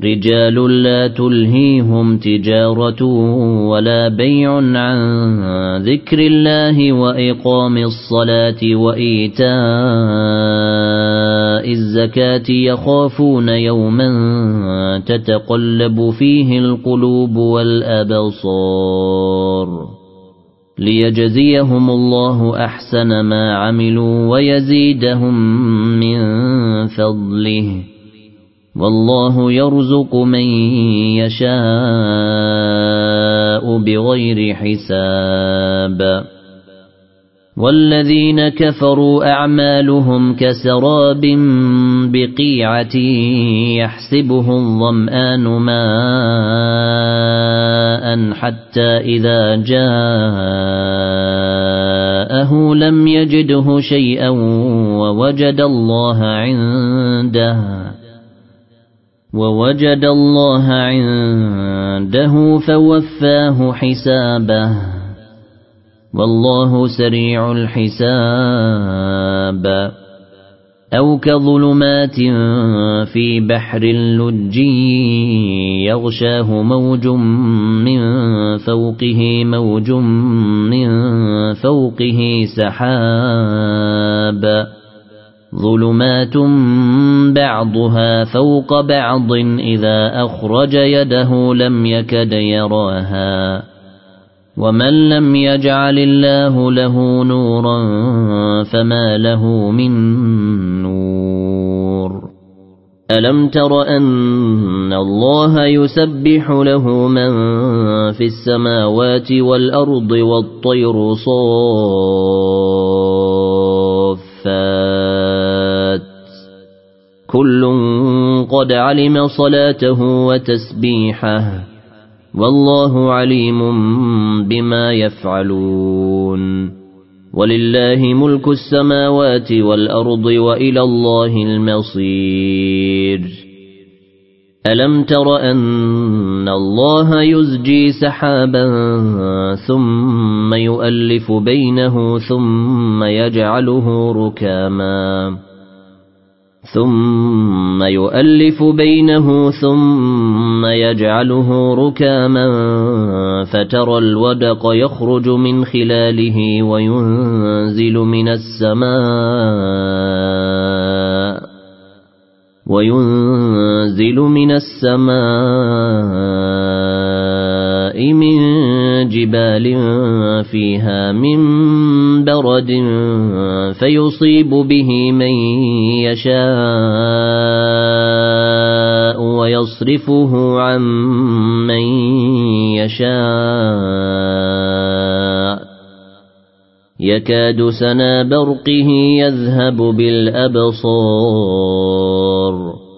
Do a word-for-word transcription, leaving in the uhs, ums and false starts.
رجال لا تلهيهم تجارة ولا بيع عن ذكر الله وإقام الصلاة وإيتاء الزكاة يخافون يوما تتقلب فيه القلوب والأبصار ليجزيهم الله أحسن ما عملوا ويزيدهم من فضله والله يرزق من يشاء بغير حساب والذين كفروا أعمالهم كسراب بقيعة يحسبه الظمآن ماء حتى إذا جاءه لم يجده شيئا ووجد الله عنده ووجد الله عنده فوفاه حسابه والله سريع الحساب أو كظلمات في بحر لجي يغشاه موج من فوقه موج من فوقه سحاب ظلمات بعضها فوق بعض إذا أخرج يده لم يكد يراها ومن لم يجعل الله له نورا فما له من نور ألم تر أن الله يسبح له من في السماوات والأرض والطير صافات كل قد علم صلاته وتسبيحه والله عليم بما يفعلون ولله ملك السماوات والأرض وإلى الله المصير ألم تر أن الله يزجي سحابا ثم يؤلف بينه ثم يجعله ركاما ثم يؤلف بينه ثم يجعله ركاما فترى الودق يخرج من خلاله وينزل من السماء وينزل من السماء من جبال فيها من برد فيصيب به من يشاء ويصرفه عن من يشاء يكاد سنا برقه يذهب بالأبصار